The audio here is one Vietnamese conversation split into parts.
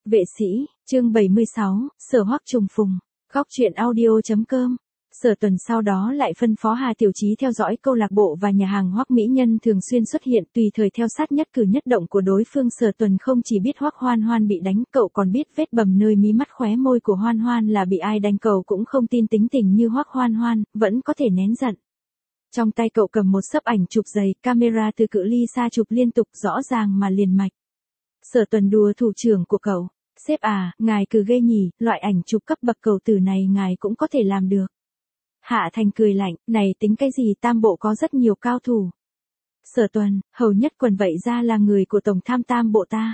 Vệ sĩ, chương 76, Sở Hoắc trùng phùng. Góc truyện audio.com. Sở Tuần sau đó lại phân phó Hà Tiểu Chí theo dõi câu lạc bộ và nhà hàng Hoắc mỹ nhân thường xuyên xuất hiện, tùy thời theo sát nhất cử nhất động của đối phương. Sở Tuần không chỉ biết Hoắc Hoan Hoan bị đánh, cậu còn biết vết bầm nơi mí mắt khóe môi của Hoan Hoan là bị ai đánh. Cậu cũng không tin tính tình như Hoắc Hoan Hoan, vẫn có thể nén giận. Trong tay cậu cầm một xấp ảnh chụp dày, camera từ cự ly xa chụp liên tục, rõ ràng mà liền mạch. Sở Tuần đùa thủ trưởng của cậu. Sếp à, ngài cứ ghê nhỉ, loại ảnh chụp cấp bậc cầu tử này ngài cũng có thể làm được. Hạ Thành cười lạnh, này tính cái gì, Tam Bộ có rất nhiều cao thủ. Sở Tuần, Hầu Nhất Quần vậy ra là người của Tổng tham Tam Bộ ta.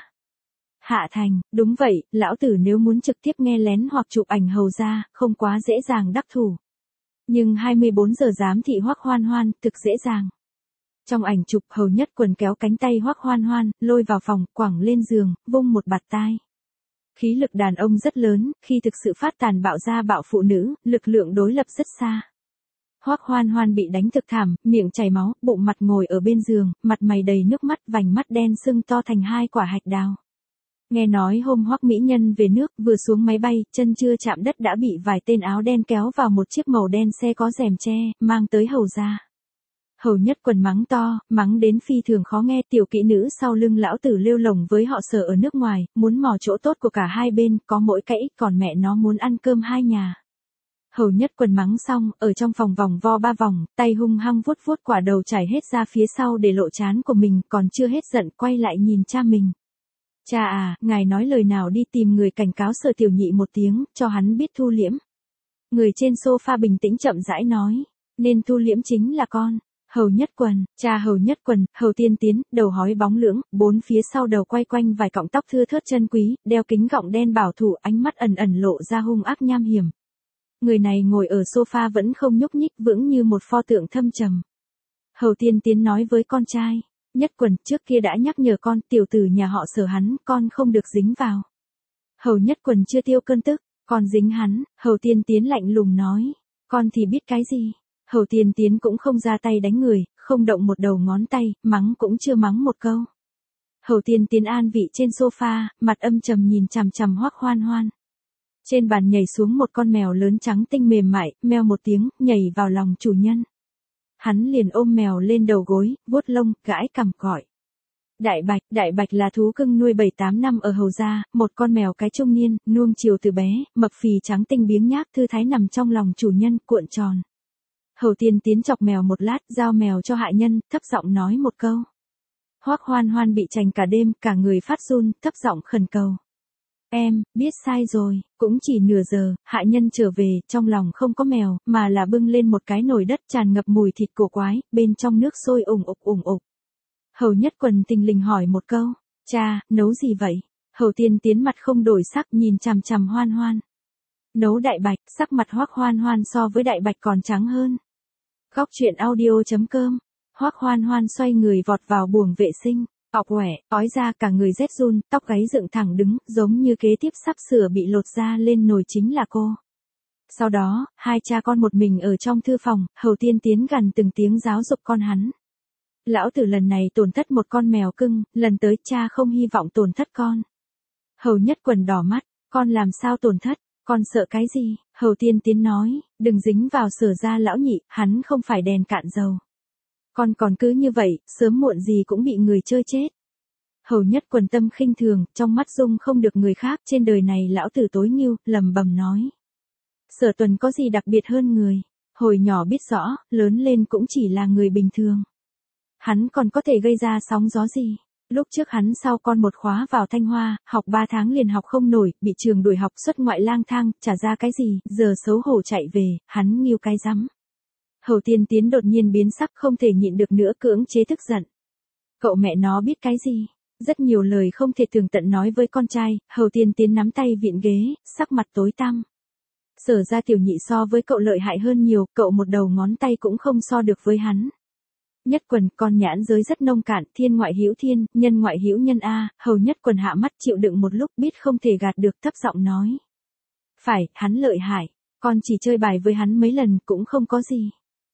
Hạ Thành, đúng vậy, lão tử nếu muốn trực tiếp nghe lén hoặc chụp ảnh Hầu ra, không quá dễ dàng đắc thủ. Nhưng 24 giờ giám thị Hoắc Hoan Hoan, thực dễ dàng. Trong ảnh chụp, Hầu Nhất Quần kéo cánh tay Hoắc Hoan Hoan, lôi vào phòng, quẳng lên giường, vung một bạt tai. Khí lực đàn ông rất lớn, khi thực sự phát tàn bạo ra bạo phụ nữ, lực lượng đối lập rất xa. Hoắc Hoan Hoan bị đánh thực thảm, miệng chảy máu, bụng mặt ngồi ở bên giường, mặt mày đầy nước mắt, vành mắt đen sưng to thành hai quả hạch đào. Nghe nói hôm Hoắc mỹ nhân về nước, vừa xuống máy bay, chân chưa chạm đất đã bị vài tên áo đen kéo vào một chiếc màu đen xe có rèm che, mang tới Hầu ra. Hầu Nhất Quần mắng to, mắng đến phi thường khó nghe. Tiểu kỹ nữ sau lưng lão tử lêu lồng với họ Sở ở nước ngoài, muốn mò chỗ tốt của cả hai bên, có mỗi cái ích, còn mẹ nó muốn ăn cơm hai nhà. Hầu Nhất Quần mắng xong, ở trong phòng vòng vo 3 vòng, tay hung hăng vuốt vuốt quả đầu trải hết ra phía sau để lộ trán của mình, còn chưa hết giận, quay lại nhìn cha mình. Cha à, ngài nói lời nào đi, tìm người cảnh cáo Sở Tiểu Nhị một tiếng, cho hắn biết thu liễm. Người trên sofa bình tĩnh chậm rãi nói, nên thu liễm chính là con. Hầu Nhất Quần, cha Hầu Nhất Quần, Hầu Tiên Tiến, đầu hói bóng lưỡng, bốn phía sau đầu quay quanh vài cọng tóc thưa thớt chân quý, đeo kính gọng đen bảo thủ, ánh mắt ẩn ẩn lộ ra hung ác nham hiểm. Người này ngồi ở sofa vẫn không nhúc nhích, vững như một pho tượng thâm trầm. Hầu Tiên Tiến nói với con trai, Nhất Quần, trước kia đã nhắc nhở con, tiểu tử nhà họ Sở hắn, con không được dính vào. Hầu Nhất Quần chưa tiêu cơn tức, con dính hắn. Hầu Tiên Tiến lạnh lùng nói, con thì biết cái gì. Hầu Tiên Tiến cũng không ra tay đánh người, không động một đầu ngón tay, mắng cũng chưa mắng một câu. Hầu Tiên Tiến an vị trên sofa, mặt âm trầm nhìn chằm chằm Hoắc Hoan Hoan. Trên bàn nhảy xuống một con mèo lớn trắng tinh mềm mại, meo một tiếng, nhảy vào lòng chủ nhân. Hắn liền ôm mèo lên đầu gối, vuốt lông, gãi cằm gọi. Đại Bạch là thú cưng nuôi 7-8 năm ở Hầu gia, một con mèo cái trung niên, nuông chiều từ bé, mập phì trắng tinh biếng nhác thư thái nằm trong lòng chủ nhân, cuộn tròn. Hầu Tiên Tiến chọc mèo một lát, giao mèo cho hạ nhân, thấp giọng nói một câu. Hoắc Hoan Hoan bị chành cả đêm, cả người phát run, thấp giọng khẩn cầu. Em, biết sai rồi, cũng chỉ nửa giờ, hạ nhân trở về, trong lòng không có mèo, mà là bưng lên một cái nồi đất tràn ngập mùi thịt cổ quái, bên trong nước sôi ủng ục. Hầu Nhất Quần tình lình hỏi một câu, cha, nấu gì vậy? Hầu Tiên Tiến mặt không đổi sắc nhìn chằm chằm Hoan Hoan. Nấu Đại Bạch, sắc mặt Hoắc Hoan Hoan so với Đại Bạch còn trắng hơn. Góc truyện audio.com. Hoắc Hoan Hoan xoay người vọt vào buồng vệ sinh, ọc quẻ, ói ra cả người rét run, tóc gáy dựng thẳng đứng, giống như kế tiếp sắp sửa bị lột ra lên nồi chính là cô. Sau đó, hai cha con một mình ở trong thư phòng, Hầu Tiên Tiến gần từng tiếng giáo dục con hắn. Lão tử lần này tổn thất một con mèo cưng, lần tới cha không hy vọng tổn thất con. Hầu Nhất Quần đỏ mắt, con làm sao tổn thất? Con sợ cái gì? Hầu Tiên Tiến nói, đừng dính vào Sở gia lão nhị, hắn không phải đèn cạn dầu. Con còn cứ như vậy, sớm muộn gì cũng bị người chơi chết. Hầu Nhất Quần tâm khinh thường, trong mắt dung không được người khác, trên đời này lão tử tối nghiêu, lầm bầm nói. Sở Tuần có gì đặc biệt hơn người? Hồi nhỏ biết rõ, lớn lên cũng chỉ là người bình thường. Hắn còn có thể gây ra sóng gió gì? Lúc trước hắn sau con một khóa vào Thanh Hoa, học 3 tháng liền học không nổi, bị trường đuổi học xuất ngoại lang thang, trả ra cái gì, giờ xấu hổ chạy về, hắn nghiêu cái rắm. Hầu Tiên Tiến đột nhiên biến sắc, không thể nhịn được nữa, cưỡng chế tức giận. Cậu mẹ nó biết cái gì? Rất nhiều lời không thể tường tận nói với con trai. Hầu Tiên Tiến nắm tay vịn ghế, sắc mặt tối tăm. Sở ra Tiểu Nhị so với cậu lợi hại hơn nhiều, cậu một đầu ngón tay cũng không so được với hắn. Nhất Quần, con nhãn giới rất nông cạn, thiên ngoại hữu thiên, nhân ngoại hữu nhân a. Hầu Nhất Quần hạ mắt chịu đựng một lúc, biết không thể gạt được, thấp giọng nói. Phải, hắn lợi hại, con chỉ chơi bài với hắn mấy lần, cũng không có gì.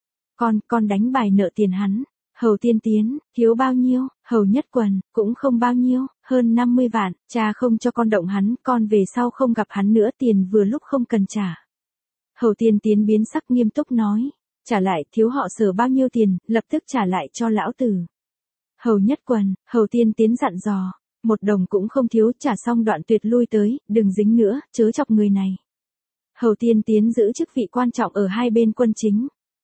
Con đánh bài nợ tiền hắn. Hầu Tiên Tiến, thiếu bao nhiêu? Hầu Nhất Quần, cũng không bao nhiêu. Hơn 50 vạn, cha không cho con động hắn, con về sau không gặp hắn nữa, tiền vừa lúc không cần trả. Hầu Tiên Tiến biến sắc nghiêm túc nói, trả lại, thiếu họ Sở bao nhiêu tiền, lập tức trả lại cho lão tử. Hầu Nhất Quần, Hầu Tiên Tiến dặn dò, 1 đồng cũng không thiếu, trả xong Đoạn Tuyệt lui tới, đừng dính nữa, chớ chọc người này. Hầu Tiên Tiến giữ chức vị quan trọng ở hai bên quân chính.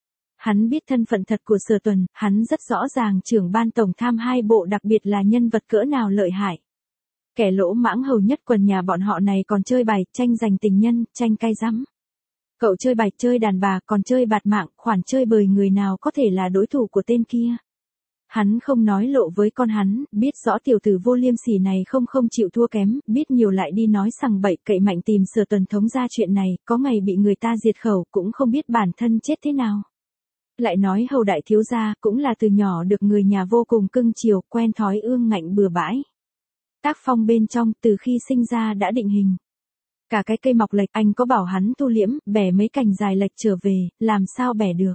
Hắn biết thân phận thật của Sở Tuần, hắn rất rõ ràng trưởng ban tổng tham 2 bộ đặc biệt là nhân vật cỡ nào lợi hại. Kẻ lỗ mãng Hầu Nhất Quần nhà bọn họ này còn chơi bài, tranh giành tình nhân, tranh cay rắm. Cậu chơi bài, chơi đàn bà, còn chơi bạt mạng, khoản chơi bời, người nào có thể là đối thủ của tên kia. Hắn không nói lộ với con hắn, biết rõ tiểu tử vô liêm sỉ này không chịu thua kém, biết nhiều lại đi nói sằng bậy, cậy mạnh tìm Sở Tuần thống ra chuyện này, có ngày bị người ta diệt khẩu, cũng không biết bản thân chết thế nào. Lại nói Hầu đại thiếu gia cũng là từ nhỏ được người nhà vô cùng cưng chiều, quen thói ương ngạnh bừa bãi. Tác phong bên trong từ khi sinh ra đã định hình. Cả cái cây mọc lệch, anh có bảo hắn thu liễm, bẻ mấy cành dài lệch trở về, làm sao bẻ được.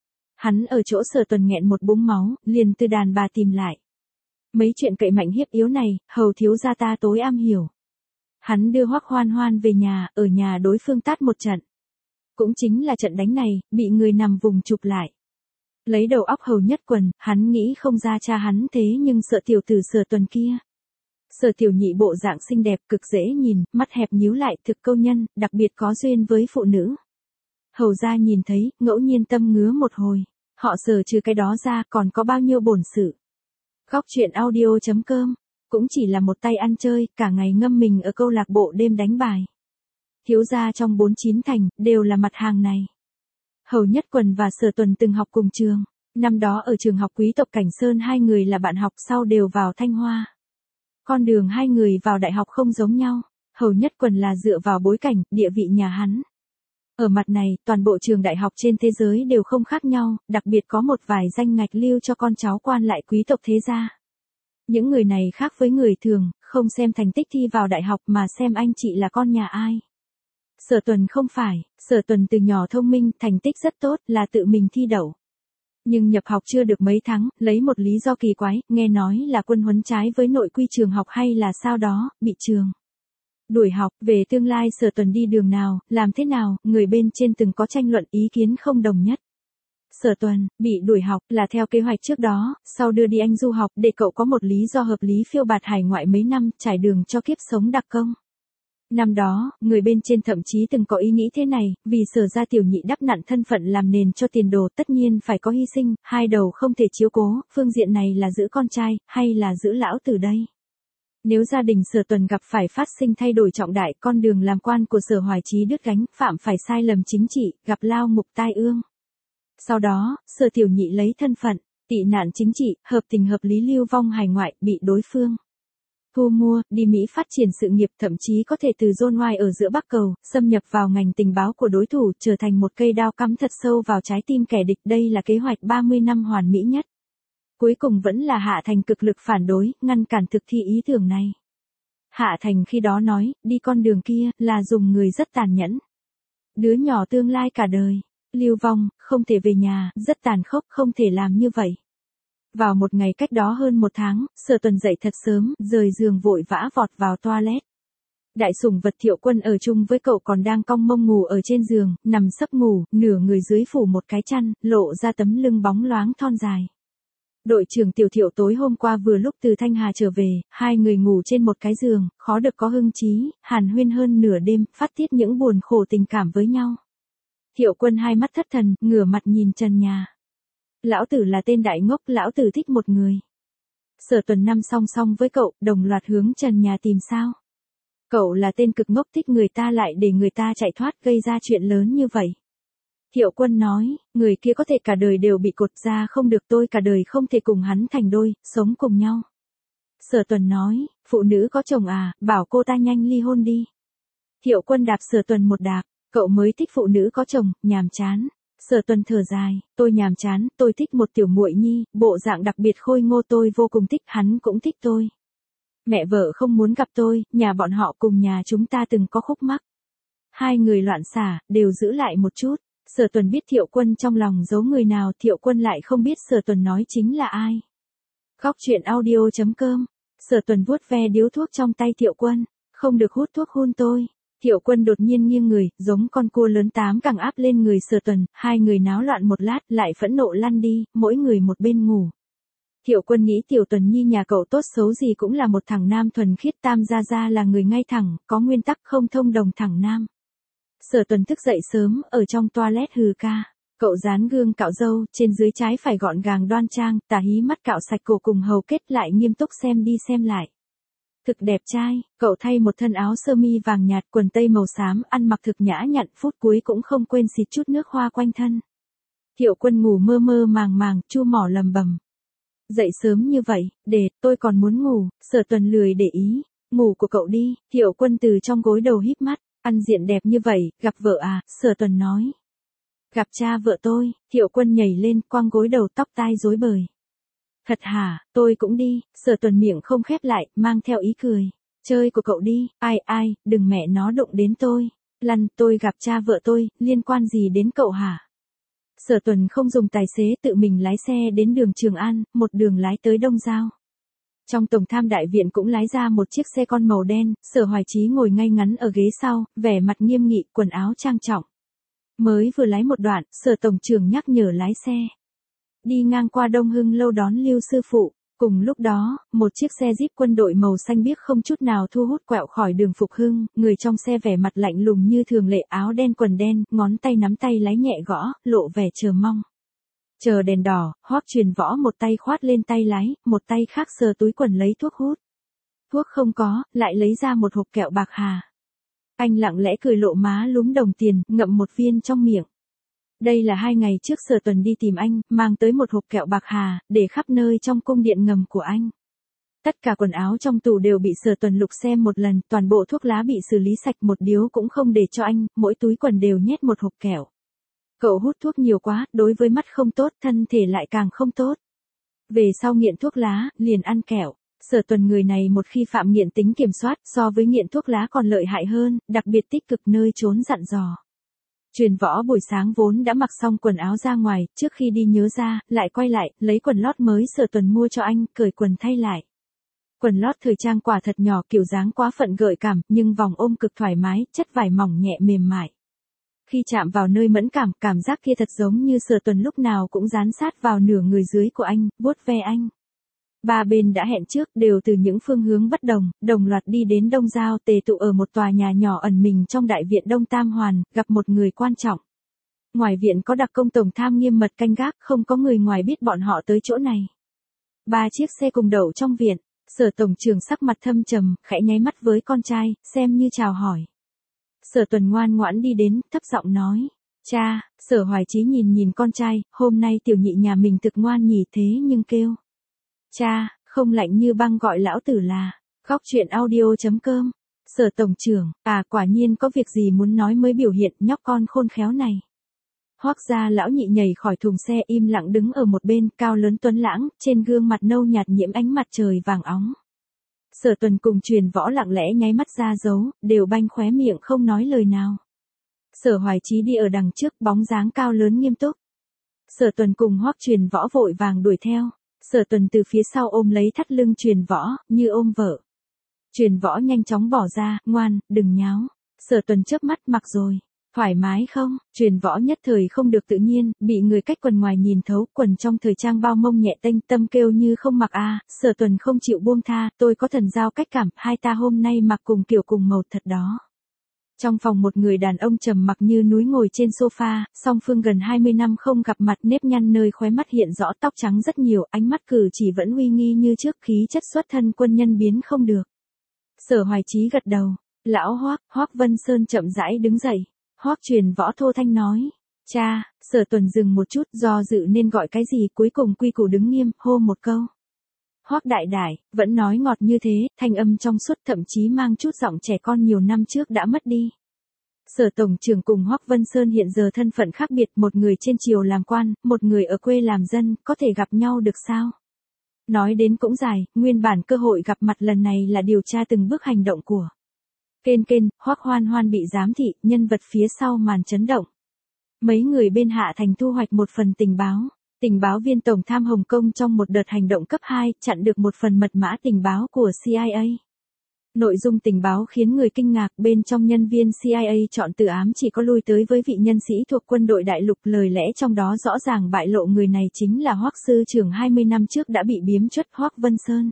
Hắn ở chỗ Sở Tuần nghẹn một búng máu, liền từ đàn bà tìm lại. Mấy chuyện cậy mạnh hiếp yếu này, Hầu thiếu gia ta tối am hiểu. Hắn đưa Hoắc Hoan Hoan về nhà, ở nhà đối phương tát một trận. Cũng chính là trận đánh này, bị người nằm vùng chụp lại. Lấy đầu óc Hầu Nhất Quần, hắn nghĩ không ra cha hắn thế nhưng sợ tiểu tử Sở Tuần kia. Sở Tiểu Nhị bộ dạng xinh đẹp, cực dễ nhìn, mắt hẹp nhíu lại, thực câu nhân, đặc biệt có duyên với phụ nữ. Hầu gia nhìn thấy, ngẫu nhiên tâm ngứa một hồi. Họ Sở trừ cái đó ra còn có bao nhiêu bổn sự. Góc truyện audio.com, cũng chỉ là một tay ăn chơi, cả ngày ngâm mình ở câu lạc bộ đêm đánh bài. Thiếu gia trong 49 thành, đều là mặt hàng này. Hầu Nhất Quần và Sở Tuần từng học cùng trường. Năm đó ở trường học quý tộc Cảnh Sơn hai người là bạn học, sau đều vào Thanh Hoa. Con đường hai người vào đại học không giống nhau. Hầu Nhất Quần là dựa vào bối cảnh, địa vị nhà hắn. Ở mặt này, toàn bộ trường đại học trên thế giới đều không khác nhau, đặc biệt có một vài danh ngạch lưu cho con cháu quan lại quý tộc thế gia. Những người này khác với người thường, không xem thành tích thi vào đại học mà xem anh chị là con nhà ai. Sở Tuần không phải, Sở Tuần từ nhỏ thông minh, thành tích rất tốt, là tự mình thi đậu. Nhưng nhập học chưa được mấy tháng, lấy một lý do kỳ quái, nghe nói là quân huấn trái với nội quy trường học hay là sao đó, bị trường đuổi học. Về tương lai Sở Tuần đi đường nào, làm thế nào, người bên trên từng có tranh luận, ý kiến không đồng nhất. Sở Tuần bị đuổi học là theo kế hoạch trước đó, sau đưa đi Anh du học để cậu có một lý do hợp lý phiêu bạt hải ngoại mấy năm, trải đường cho kiếp sống đặc công. Năm đó, người bên trên thậm chí từng có ý nghĩ thế này, vì Sở gia Tiểu Nhị đắp nặn thân phận làm nền cho tiền đồ, tất nhiên phải có hy sinh, hai đầu không thể chiếu cố, phương diện này là giữ con trai, hay là giữ lão tử đây. Nếu gia đình Sở Tuần gặp phải phát sinh thay đổi trọng đại, con đường làm quan của Sở Hoài Chí đứt gánh, phạm phải sai lầm chính trị, gặp lao ngục tai ương. Sau đó, Sở Tiểu Nhị lấy thân phận tị nạn chính trị, hợp tình hợp lý lưu vong hải ngoại, bị đối phương thu mua, đi Mỹ phát triển sự nghiệp, thậm chí có thể từ zone ngoài ở giữa Bắc Cầu, xâm nhập vào ngành tình báo của đối thủ, trở thành một cây đao cắm thật sâu vào trái tim kẻ địch. Đây là kế hoạch 30 năm hoàn mỹ nhất. Cuối cùng vẫn là Hạ Thành cực lực phản đối, ngăn cản thực thi ý tưởng này. Hạ Thành khi đó nói, đi con đường kia, là dùng người rất tàn nhẫn. Đứa nhỏ tương lai cả đời, lưu vong, không thể về nhà, rất tàn khốc, không thể làm như vậy. Vào một ngày cách đó hơn 1 tháng, Sở Tuần dậy thật sớm, rời giường vội vã vọt vào toilet. Đại sủng vật Thiệu Quân ở chung với cậu còn đang cong mông ngủ ở trên giường, nằm sấp ngủ, nửa người dưới phủ một cái chăn, lộ ra tấm lưng bóng loáng thon dài. Đội trưởng Tiểu Thiệu tối hôm qua vừa lúc từ Thanh Hà trở về, hai người ngủ trên một cái giường, khó được có hưng trí, hàn huyên hơn nửa đêm, phát tiết những buồn khổ tình cảm với nhau. Thiệu Quân hai mắt thất thần, ngửa mặt nhìn trần nhà. Lão tử là tên đại ngốc, lão tử thích một người. Sở Tuần năm song song với cậu, đồng loạt hướng trần nhà tìm sao. Cậu là tên cực ngốc, thích người ta lại để người ta chạy thoát, gây ra chuyện lớn như vậy. Thiệu Quân nói, người kia có thể cả đời đều bị cột ra không được, tôi cả đời không thể cùng hắn thành đôi, sống cùng nhau. Sở Tuần nói, phụ nữ có chồng à, bảo cô ta nhanh ly hôn đi. Thiệu Quân đạp Sở Tuần một đạp, cậu mới thích phụ nữ có chồng, nhàm chán. Sở Tuần thở dài, tôi nhàm chán, tôi thích một tiểu muội nhi, bộ dạng đặc biệt khôi ngô, tôi vô cùng thích, hắn cũng thích tôi. Mẹ vợ không muốn gặp tôi, nhà bọn họ cùng nhà chúng ta từng có khúc mắc. Hai người loạn xả, đều giữ lại một chút. Sở Tuần biết Thiệu Quân trong lòng giấu người nào, Thiệu Quân lại không biết Sở Tuần nói chính là ai. Góc truyện audio.com Sở Tuần vuốt ve điếu thuốc trong tay Thiệu Quân, không được hút thuốc hun tôi. Thiệu Quân đột nhiên nghiêng người, giống con cua lớn tám càng áp lên người Sở Tuần, hai người náo loạn một lát lại phẫn nộ lăn đi, mỗi người một bên ngủ. Thiệu Quân nghĩ Tiểu Tuần Nhi nhà cậu tốt xấu gì cũng là một thằng nam thuần khiết, Tam gia gia là người ngay thẳng, có nguyên tắc không thông đồng thẳng nam. Sở Tuần thức dậy sớm, ở trong toilet hừ ca. Cậu dán gương cạo râu, trên dưới trái phải gọn gàng đoan trang, tà hí mắt cạo sạch cổ cùng hầu kết lại nghiêm túc xem đi xem lại. Thực đẹp trai, cậu thay một thân áo sơ mi vàng nhạt, quần tây màu xám, ăn mặc thực nhã nhặn, phút cuối cũng không quên xịt chút nước hoa quanh thân. Thiệu Quân ngủ mơ mơ màng màng, chu mỏ lầm bầm. Dậy sớm như vậy, để, tôi còn muốn ngủ. Sở Tuần lười để ý. Ngủ của cậu đi. Thiệu Quân từ trong gối đầu híp mắt, ăn diện đẹp như vậy, gặp vợ à? Sở Tuần nói. Gặp cha vợ tôi. Thiệu Quân nhảy lên, quăng gối đầu, tóc tai rối bời. Thật hả, tôi cũng đi. Sở Tuần miệng không khép lại, mang theo ý cười. Chơi của cậu đi, ai, đừng mẹ nó đụng đến tôi. Lăn, tôi gặp cha vợ tôi, liên quan gì đến cậu hả? Sở Tuần không dùng tài xế, tự mình lái xe đến đường Trường An, một đường lái tới Đông Giao. Trong Tổng tham đại viện cũng lái ra một chiếc xe con màu đen, Sở Hoài Chí ngồi ngay ngắn ở ghế sau, vẻ mặt nghiêm nghị, quần áo trang trọng. Mới vừa lái một đoạn, Sở Tổng trưởng nhắc nhở lái xe. Đi ngang qua Đông Hưng lâu đón Lưu sư phụ. Cùng lúc đó, một chiếc xe Jeep quân đội màu xanh biếc không chút nào thu hút quẹo khỏi đường Phục Hưng, người trong xe vẻ mặt lạnh lùng như thường lệ, áo đen quần đen, ngón tay nắm tay lái nhẹ gõ, lộ vẻ chờ mong. Chờ đèn đỏ, Hoắc Truyền Võ một tay khoát lên tay lái, một tay khác sờ túi quần lấy thuốc hút. Thuốc không có, lại lấy ra một hộp kẹo bạc hà. Anh lặng lẽ cười lộ má lúm đồng tiền, ngậm một viên trong miệng. Đây là 2 ngày trước Sở Tuần đi tìm anh, mang tới một hộp kẹo bạc hà, để khắp nơi trong cung điện ngầm của anh. Tất cả quần áo trong tủ đều bị Sở Tuần lục xem một lần, toàn bộ thuốc lá bị xử lý sạch, một điếu cũng không để cho anh, mỗi túi quần đều nhét một hộp kẹo. Cậu hút thuốc nhiều quá, đối với mắt không tốt, thân thể lại càng không tốt. Về sau nghiện thuốc lá, liền ăn kẹo. Sở Tuần người này một khi phạm nghiện tính kiểm soát, so với nghiện thuốc lá còn lợi hại hơn, đặc biệt tích cực nơi trốn dặn dò. Truyền Võ buổi sáng vốn đã mặc xong quần áo ra ngoài, trước khi đi nhớ ra, lại quay lại, lấy quần lót mới Sở Tuần mua cho anh, cởi quần thay lại. Quần lót thời trang quả thật nhỏ, kiểu dáng quá phận gợi cảm, nhưng vòng ôm cực thoải mái, chất vải mỏng nhẹ mềm mại. Khi chạm vào nơi mẫn cảm, cảm giác kia thật giống như Sở Tuần lúc nào cũng dán sát vào nửa người dưới của anh, vuốt ve anh. Ba bên đã hẹn trước, đều từ những phương hướng bất đồng, đồng loạt đi đến Đông Giao, tề tụ ở một tòa nhà nhỏ ẩn mình trong đại viện Đông Tam Hoàn, gặp một người quan trọng. Ngoài viện có đặc công Tổng tham nghiêm mật canh gác, không có người ngoài biết bọn họ tới chỗ này. 3 chiếc xe cùng đậu trong viện, Sở Tổng trưởng sắc mặt thâm trầm, khẽ nháy mắt với con trai, xem như chào hỏi. Sở Tuần ngoan ngoãn đi đến, thấp giọng nói. Cha. Sở Hoài Chí nhìn con trai, hôm nay tiểu nhị nhà mình thực ngoan nhỉ, thế nhưng kêu. Cha, không lạnh như băng gọi lão tử là. Góc truyện audio.com. Sở Tổng trưởng, quả nhiên có việc gì muốn nói mới biểu hiện nhóc con khôn khéo này. Hoắc gia lão nhị nhảy khỏi thùng xe im lặng đứng ở một bên, cao lớn tuấn lãng, trên gương mặt nâu nhạt nhiễm ánh mặt trời vàng óng. Sở Tuần cùng Truyền Võ lặng lẽ nháy mắt ra dấu, đều banh khóe miệng không nói lời nào. Sở Hoài Chí đi ở đằng trước, bóng dáng cao lớn nghiêm túc. Sở Tuần cùng Hoắc Truyền Võ vội vàng đuổi theo. Sở Tuần từ phía sau ôm lấy thắt lưng Truyền Võ, như ôm vợ. Truyền Võ nhanh chóng bỏ ra, ngoan, đừng nháo. Sở Tuần chớp mắt, mặc rồi. Thoải mái không? Truyền Võ nhất thời không được tự nhiên, bị người cách quần ngoài nhìn thấu, quần trong thời trang bao mông nhẹ tênh, tâm kêu như không mặc a. Sở Tuần không chịu buông tha, tôi có thần giao cách cảm, hai ta hôm nay mặc cùng kiểu cùng màu thật đó. Trong phòng một người đàn ông trầm mặc như núi ngồi trên sofa, song phương gần 20 năm không gặp mặt, nếp nhăn nơi khóe mắt hiện rõ, tóc trắng rất nhiều, ánh mắt cử chỉ vẫn uy nghi như trước, khí chất xuất thân quân nhân biến không được. Sở Hoài Chí gật đầu. Lão Hoắc. Hoắc Vân Sơn chậm rãi đứng dậy. Hoắc Truyền Võ thô thanh nói. Cha. Sở Tuần dừng một chút, do dự nên gọi cái gì, cuối cùng quy củ đứng nghiêm, hô một câu. Hoắc đại đại, vẫn nói ngọt như thế, thanh âm trong suốt, thậm chí mang chút giọng trẻ con nhiều năm trước đã mất đi. Sở Tổng trưởng cùng Hoắc Vân Sơn hiện giờ thân phận khác biệt, một người trên triều làm quan, một người ở quê làm dân, có thể gặp nhau được sao? Nói đến cũng dài, nguyên bản cơ hội gặp mặt lần này là điều tra từng bước hành động của Kên, Hoắc Hoan Hoan bị giám thị, nhân vật phía sau màn chấn động. Mấy người bên Hạ Thành thu hoạch một phần tình báo. Tình báo viên tổng tham Hồng Kông trong một đợt hành động cấp 2 chặn được một phần mật mã tình báo của CIA. Nội dung tình báo khiến người kinh ngạc, bên trong nhân viên CIA chọn từ ám chỉ có lui tới với vị nhân sĩ thuộc quân đội đại lục, lời lẽ trong đó rõ ràng bại lộ người này chính là Hoắc sư trưởng 20 năm trước đã bị biếm chất Hoắc Vân Sơn.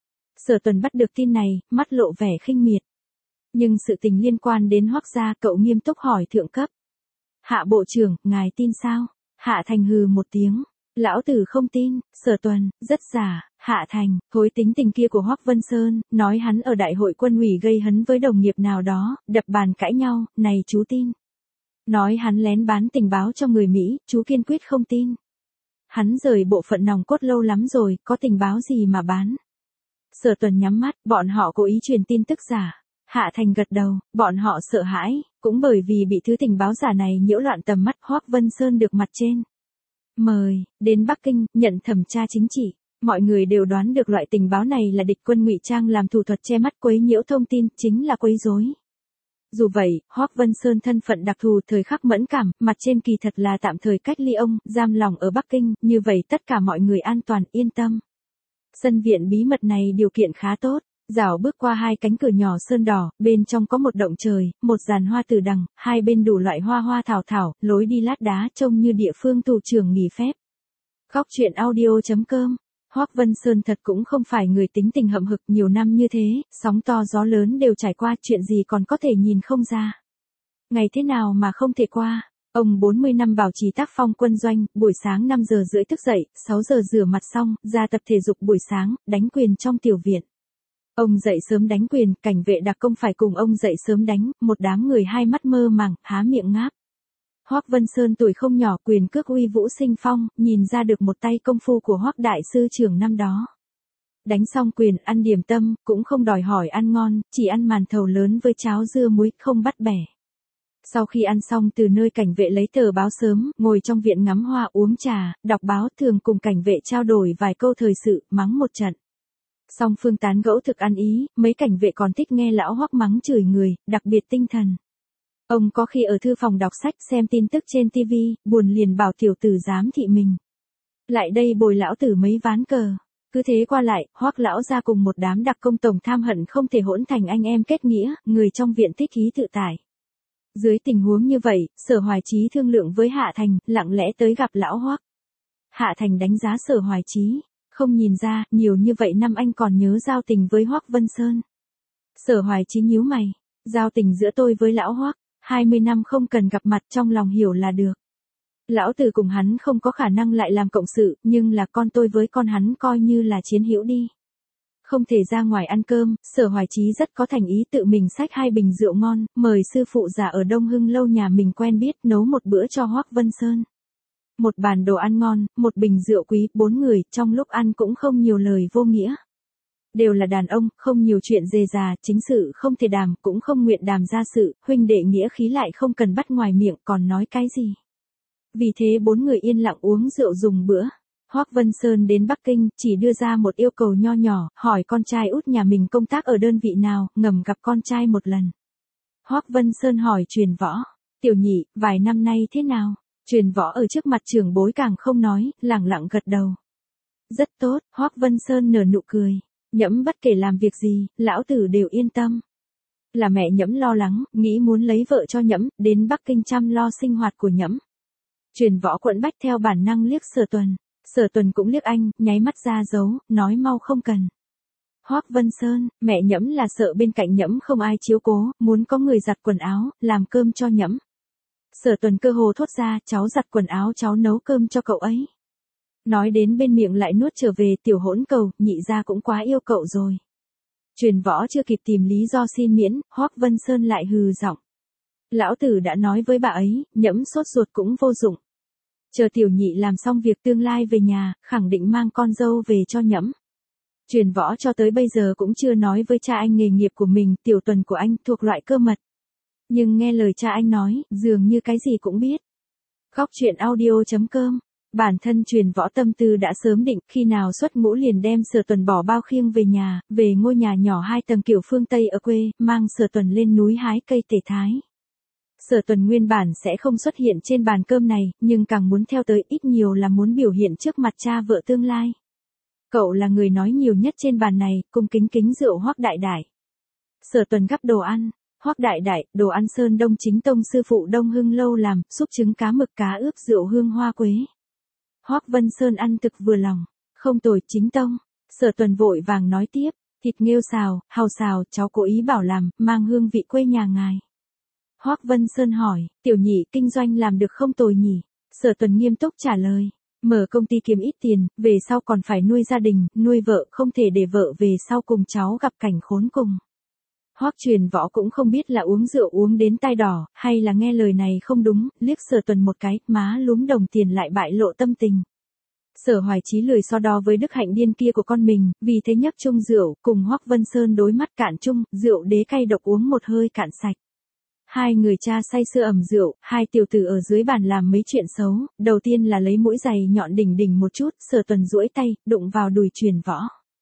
Sở Tuần bắt được tin này, mắt lộ vẻ khinh miệt. Nhưng sự tình liên quan đến Hoắc gia, cậu nghiêm túc hỏi thượng cấp. Hạ bộ trưởng, ngài tin sao? Hạ Thành hừ một tiếng. Lão tử không tin. Sở Tuần, rất giả. Hạ Thành, thối tính tình kia của Hoắc Vân Sơn, nói hắn ở đại hội quân ủy gây hấn với đồng nghiệp nào đó, đập bàn cãi nhau, này chú tin. Nói hắn lén bán tình báo cho người Mỹ, chú kiên quyết không tin. Hắn rời bộ phận nòng cốt lâu lắm rồi, có tình báo gì mà bán. Sở Tuần nhắm mắt, bọn họ cố ý truyền tin tức giả. Hạ Thành gật đầu, bọn họ sợ hãi, cũng bởi vì bị thứ tình báo giả này nhiễu loạn tầm mắt. Hoắc Vân Sơn được mặt trên mời đến Bắc Kinh nhận thẩm tra chính trị. Mọi người đều đoán được loại tình báo này là địch quân ngụy trang làm thủ thuật che mắt quấy nhiễu thông tin, chính là quấy rối. Dù vậy, Hoắc Vân Sơn thân phận đặc thù, thời khắc mẫn cảm, mặt trên kỳ thật là tạm thời cách ly ông, giam lỏng ở Bắc Kinh, như vậy tất cả mọi người an toàn, yên tâm. Sân viện bí mật này điều kiện khá tốt. Dạo bước qua 2 cánh cửa nhỏ sơn đỏ, bên trong có một động trời, một giàn hoa tử đằng, hai bên đủ loại hoa hoa thảo thảo, lối đi lát đá trông như địa phương thủ trưởng nghỉ phép. Góc truyện audio.com. Hoắc Vân Sơn thật cũng không phải người tính tình hậm hực, nhiều năm như thế, sóng to gió lớn đều trải qua, chuyện gì còn có thể nhìn không ra. Ngày thế nào mà không thể qua. Ông 40 năm bảo trì tác phong quân doanh, buổi sáng 5 giờ rưỡi thức dậy, 6 giờ rửa mặt xong, ra tập thể dục buổi sáng, đánh quyền trong tiểu viện. Ông dậy sớm đánh quyền, cảnh vệ đặc công phải cùng ông dậy sớm đánh, một đám người hai mắt mơ màng, há miệng ngáp. Hoắc Vân Sơn tuổi không nhỏ, quyền cước uy vũ sinh phong, nhìn ra được một tay công phu của Hoắc đại sư trưởng năm đó. Đánh xong quyền, ăn điểm tâm, cũng không đòi hỏi ăn ngon, chỉ ăn màn thầu lớn với cháo dưa muối, không bắt bẻ. Sau khi ăn xong, từ nơi cảnh vệ lấy tờ báo sớm, ngồi trong viện ngắm hoa uống trà, đọc báo, thường cùng cảnh vệ trao đổi vài câu thời sự, mắng một trận. Song phương tán gẫu thực ăn ý, mấy cảnh vệ còn thích nghe lão Hoắc mắng chửi người, đặc biệt tinh thần. Ông có khi ở thư phòng đọc sách xem tin tức trên TV, buồn liền bảo tiểu tử giám thị mình. Lại đây bồi lão tử mấy ván cờ. Cứ thế qua lại, Hoắc lão ra cùng một đám đặc công tổng tham hận không thể hỗn thành anh em kết nghĩa, người trong viện thích ý tự tại. Dưới tình huống như vậy, Sở Hoài Chí thương lượng với Hạ Thành, lặng lẽ tới gặp lão Hoắc. Hạ Thành đánh giá Sở Hoài Chí. Không nhìn ra, nhiều như vậy năm anh còn nhớ giao tình với Hoắc Vân Sơn. Sở Hoài Chí nhíu mày, giao tình giữa tôi với lão Hoắc, 20 năm không cần gặp mặt, trong lòng hiểu là được. Lão tử cùng hắn không có khả năng lại làm cộng sự, nhưng là con tôi với con hắn coi như là chiến hữu đi. Không thể ra ngoài ăn cơm, Sở Hoài Chí rất có thành ý tự mình xách 2 bình rượu ngon, mời sư phụ già ở Đông Hưng lâu nhà mình quen biết nấu một bữa cho Hoắc Vân Sơn. Một bàn đồ ăn ngon, một bình rượu quý, 4 người, trong lúc ăn cũng không nhiều lời vô nghĩa. Đều là đàn ông, không nhiều chuyện dề già, chính sự không thể đàm, cũng không nguyện đàm ra sự, huynh đệ nghĩa khí lại không cần bắt ngoài miệng, còn nói cái gì. Vì thế 4 người yên lặng uống rượu dùng bữa. Hoắc Vân Sơn đến Bắc Kinh, chỉ đưa ra một yêu cầu nho nhỏ, hỏi con trai út nhà mình công tác ở đơn vị nào, ngầm gặp con trai một lần. Hoắc Vân Sơn hỏi Truyền Võ, tiểu nhị, vài năm nay thế nào? Truyền Võ ở trước mặt trưởng bối càng không nói, lẳng lặng gật đầu. Rất tốt, Hoắc Vân Sơn nở nụ cười. Nhẫm bất kể làm việc gì, lão tử đều yên tâm. Là mẹ Nhẫm lo lắng, nghĩ muốn lấy vợ cho Nhẫm, đến Bắc Kinh chăm lo sinh hoạt của Nhẫm. Truyền Võ quẫn bách theo bản năng liếc Sở Tuần. Sở Tuần cũng liếc anh, nháy mắt ra dấu, nói mau không cần. Hoắc Vân Sơn, mẹ Nhẫm là sợ bên cạnh Nhẫm không ai chiếu cố, muốn có người giặt quần áo, làm cơm cho Nhẫm. Sở Tuần cơ hồ thốt ra, cháu giặt quần áo, cháu nấu cơm cho cậu ấy. Nói đến bên miệng lại nuốt trở về, tiểu hỗn cầu, nhị gia cũng quá yêu cậu rồi. Truyền Võ chưa kịp tìm lý do xin miễn, Hoắc Vân Sơn lại hừ giọng. Lão tử đã nói với bà ấy, Nhẫm sốt ruột cũng vô dụng. Chờ tiểu nhị làm xong việc tương lai về nhà, khẳng định mang con dâu về cho Nhẫm. Truyền Võ cho tới bây giờ cũng chưa nói với cha anh nghề nghiệp của mình, tiểu Tuần của anh thuộc loại cơ mật. Nhưng nghe lời cha anh nói, dường như cái gì cũng biết. Góc truyện audio.com. Bản thân Truyền Võ tâm tư đã sớm định, khi nào xuất ngũ liền đem Sở Tuần bỏ bao khiêng về nhà, về ngôi nhà nhỏ 2 tầng kiểu phương Tây ở quê, mang Sở Tuần lên núi hái cây tể thái. Sở Tuần nguyên bản sẽ không xuất hiện trên bàn cơm này, nhưng càng muốn theo tới ít nhiều là muốn biểu hiện trước mặt cha vợ tương lai. Cậu là người nói nhiều nhất trên bàn này, cung kính kính rượu Hoắc Đại Đại. Sở Tuần gắp đồ ăn, Hoắc Đại Đại, đồ ăn Sơn Đông chính tông sư phụ Đông Hưng lâu làm, súp trứng cá mực cá ướp rượu hương hoa quế. Hoắc Vân Sơn ăn thực vừa lòng, không tồi chính tông. Sở Tuần vội vàng nói tiếp, thịt nghêu xào, hàu xào, cháu cố ý bảo làm, mang hương vị quê nhà ngài. Hoắc Vân Sơn hỏi, tiểu nhị kinh doanh làm được không tồi nhỉ? Sở Tuần nghiêm túc trả lời, mở công ty kiếm ít tiền, về sau còn phải nuôi gia đình, nuôi vợ, không thể để vợ về sau cùng cháu gặp cảnh khốn cùng. Hoắc Truyền Võ cũng không biết là uống rượu uống đến tai đỏ, hay là nghe lời này không đúng, liếc Sở Tuần một cái, má lúm đồng tiền lại bại lộ tâm tình. Sở Hoài Chí lười so đo với đức hạnh điên kia của con mình, vì thế nhấp chung rượu, cùng Hoắc Vân Sơn đối mắt cạn chung, rượu đế cay độc uống một hơi cạn sạch. Hai người cha say sưa ẩm rượu, hai tiểu tử ở dưới bàn làm mấy chuyện xấu, đầu tiên là lấy mũi giày nhọn đỉnh đỉnh một chút, Sở Tuần duỗi tay, đụng vào đùi Truyền Võ.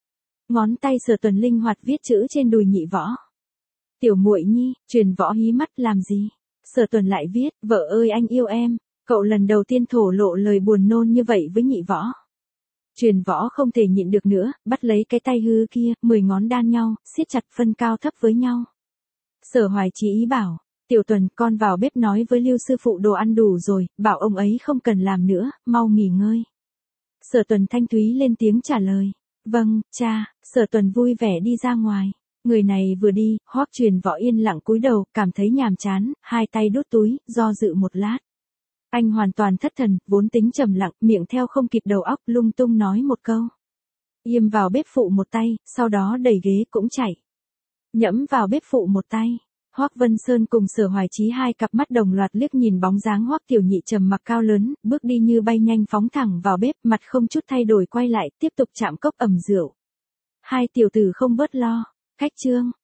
Ngón tay Sở Tuần linh hoạt viết chữ trên đùi Nhị Võ. Tiểu muội nhi, Truyền Võ hí mắt làm gì? Sở Tuần lại viết, vợ ơi anh yêu em. Cậu lần đầu tiên thổ lộ lời buồn nôn như vậy với Nhị Võ. Truyền Võ không thể nhịn được nữa, bắt lấy cái tay hư kia, 10 ngón đan nhau, siết chặt phân cao thấp với nhau. Sở Hoài Chí ý bảo, Tiểu Tuần con vào bếp nói với Lưu sư phụ đồ ăn đủ rồi, bảo ông ấy không cần làm nữa, mau nghỉ ngơi. Sở Tuần thanh thúy lên tiếng trả lời, vâng, cha. Sở Tuần vui vẻ đi ra ngoài. Người này vừa đi, Hoắc Truyền Võ yên lặng cúi đầu, cảm thấy nhàm chán, hai tay đút túi, do dự một lát. Anh hoàn toàn thất thần, vốn tính trầm lặng, miệng theo không kịp đầu óc, lung tung nói một câu. Yêm vào bếp phụ một tay, sau đó đẩy ghế cũng chạy. Nhẫm vào bếp phụ một tay. Hoắc Vân Sơn cùng Sở Hoài Chí hai cặp mắt đồng loạt liếc nhìn bóng dáng Hoắc Tiểu Nhị trầm mặc cao lớn, bước đi như bay nhanh phóng thẳng vào bếp, mặt không chút thay đổi quay lại, tiếp tục chạm cốc ẩm rượu. Hai tiểu tử không bớt lo. Khách trương.